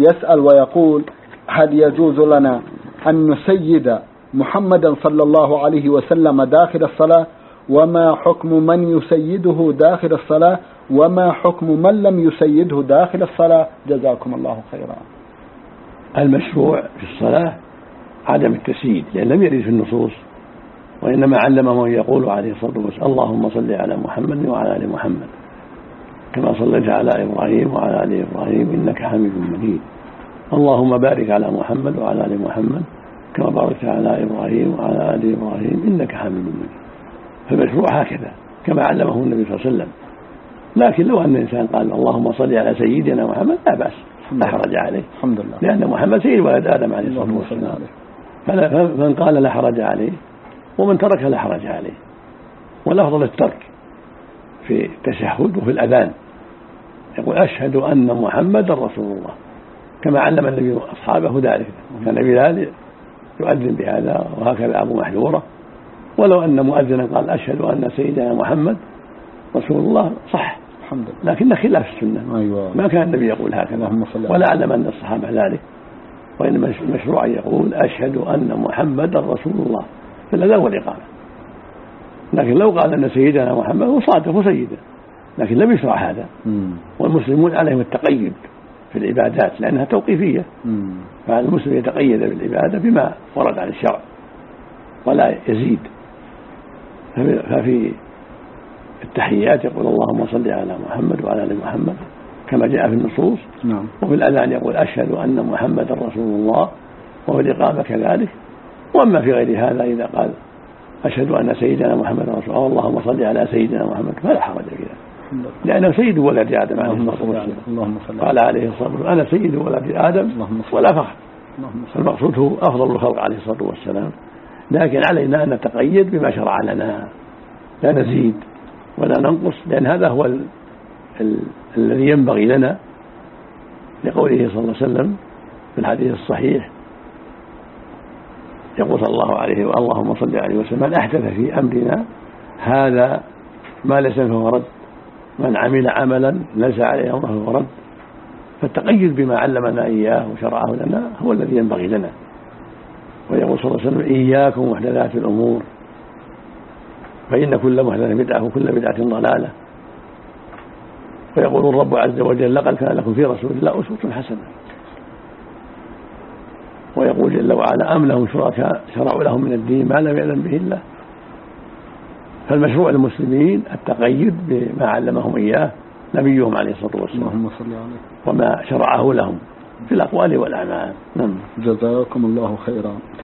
يسأل ويقول: هل يجوز لنا أن نسيد محمدا صلى الله عليه وسلم داخل الصلاة؟ وما حكم من يسيده داخل الصلاة؟ وما حكم من لم يسيده داخل الصلاة؟ جزاكم الله خيرا. المشروع في الصلاة عدم التسييد، لأن لم يرد في النصوص، وإنما علمه أن يقول عليه الصلاة والسلام: اللهم صل على محمد وعلى آل محمد كما صليت على إبراهيم وعلى آل إبراهيم إنك حميد مجيد، اللهم بارك على محمد وعلى آل محمد كما باركت على إبراهيم وعلى آل إبراهيم إنك حميد مجيد. فالمشروع هكذا كما علمه النبي صلى الله عليه وسلم. لكن لو أن الإنسان قال اللهم صل على سيدنا محمد لا بأس، لا حرج عليه، الحمد لله، لأن محمد سيد ولد آدم عليه الصلاة والسلام. فمن قال لا حرج عليه، ومن ترك لا حرج عليه. والأفضل الترك في التشهد وفي الأذان، يقول: أشهد أن محمد رسول الله، كما علم النبي أصحابه ذلك. كان بلال يؤذن بهذا، وهكذا أبو محذورة. ولو أن مؤذنا قال: أشهد أن سيدنا محمد رسول الله، صح، الحمد لله، لكن خلاف السنة. أيوة. ما كان النبي يقول هكذا، ولا علم أن الصحابة ذلك، وإنما مشروع يقول: أشهد أن محمد رسول الله في الأذان والإقامة. لكن لو قال أن سيدنا محمد هو صادق وسيده، لكن لم يشرع هذا. والمسلمون عليهم التقيد في العبادات لأنها توقيفية، فالمسلم يتقيد بالعبادة بما ورد عن الشرع ولا يزيد. ففي التحيات يقول: اللهم صل على محمد وعلى آل محمد كما جاء في النصوص. وفي الأذان يقول: أشهد أن محمد رسول الله، وفي الإقامة كذلك. وأما في غير هذا إذا قال: أشهد أن سيدنا محمد رسول الله، اللهم صل على سيدنا محمد، فلا حرج فيها، لأنه سيد ولد آدم عليه الصلاة والسلام. قال عليه الصلاة والسلام: أنا سيد ولد آدم ولا فخر. المقصود هو أفضل الخلق عليه الصلاة والسلام. لكن علينا أن نتقيد بما شرع لنا، لا نزيد ولا ننقص، لأن هذا هو الذي ينبغي لنا، لقوله صلى الله عليه وسلم في الحديث الصحيح، يقول صلى الله عليه اللهم صل عليه وسلم: من أحدث في أمرنا هذا ما ليس فهو رد، من عمل عملا ليس عليه أمره فهو رد. فالتقيد بما علمنا إياه وشرعه لنا هو الذي ينبغي لنا. ويقول صلى الله عليه وسلم: إياكم محدثات الأمور فإن كل محدثة بدعة وكل بدعة ضلالة. ويقول الرب عز وجل: لقد كان لكم في رسول الله أسوة حسنة. ويقول جل وعلا: أم لهم شركاء شرعوا لهم من الدين ما لم يأذن به الله. فالمشروع للمسلمين التقيد بما علمهم إياه نبيهم عليه الصلاة والسلام وما شرعه لهم في الأقوال والأعمال. جزاكم الله خيرا.